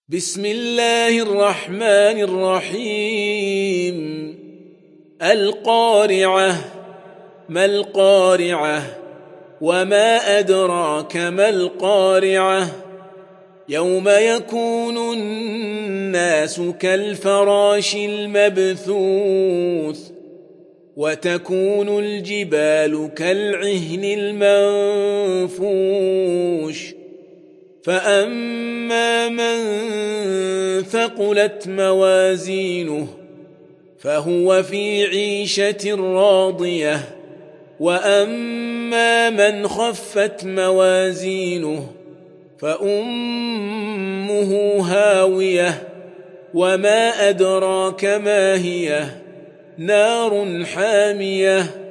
بسم الله الرحمن الرحيم القارعة ما القارعة وما أدراك ما القارعة يوم يكون الناس كالفراش المبثوث وتكون الجبال كالعهن المنفوش فأما من ثقلت موازينه فهو في عيشة راضية وأما من خفت موازينه فأمه هاوية وما أدراك ما هي نار حامية